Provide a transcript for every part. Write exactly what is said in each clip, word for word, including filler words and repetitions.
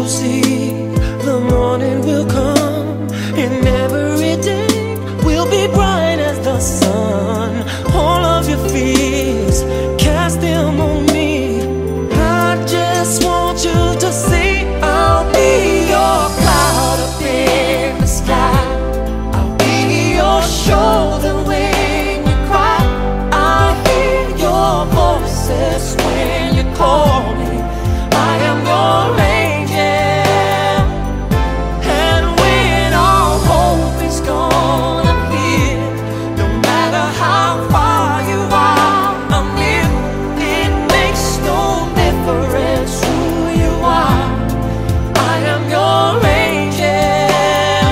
see, the morning will come, and every day will be bright as the sun. All of your fears, cast them on me. I just want you to see, I'll be your cloud up in the sky. I'll be your shoulder when you cry. I hear your voices when you call me. I am your angel, and when all hope is gone, I'm here. No matter how far you are, I'm near. It makes no difference who you are. I am your angel.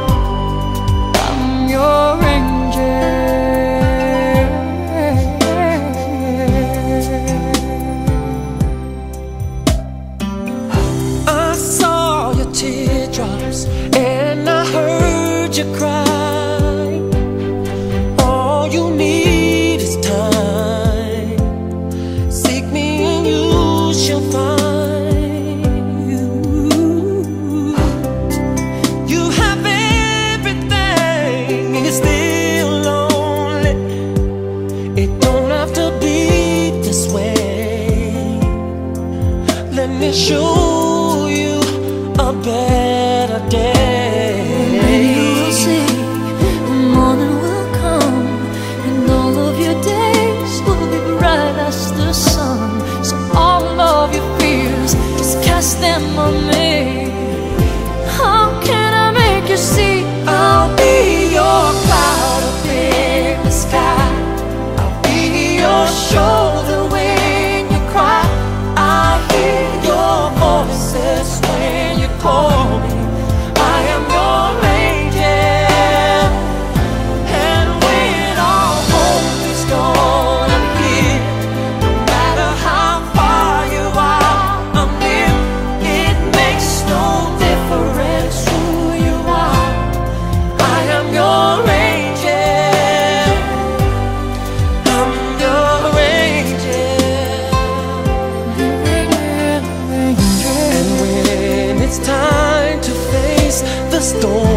I'm your angel. I saw your teardrops and I heard you cry. All you need is time. Seek me and you shall find. You have everything and you're still lonely. It don't have to be this way. Let me show you a better day. You will see, the morning will come, and all of your days will be bright as the sun. So all of your fears, just cast them on me. How can I make you see? I'll be your cloud up in the sky. I'll be your shoulder when you cry. I hear your voices when you call me. I am your angel, and when all hope is gone, I'm here. No matter how far you are, I'm near. It makes no difference who you are. I am your angel. I'm your angel. And when it's time to face the storm